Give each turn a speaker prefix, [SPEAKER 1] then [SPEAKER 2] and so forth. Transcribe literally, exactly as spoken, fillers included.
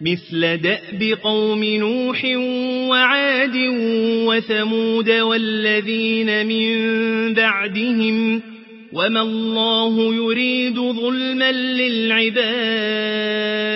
[SPEAKER 1] مثل دأب قوم نوح وعاد وثمود والذين من بعدهم وما الله يريد ظلما للعباد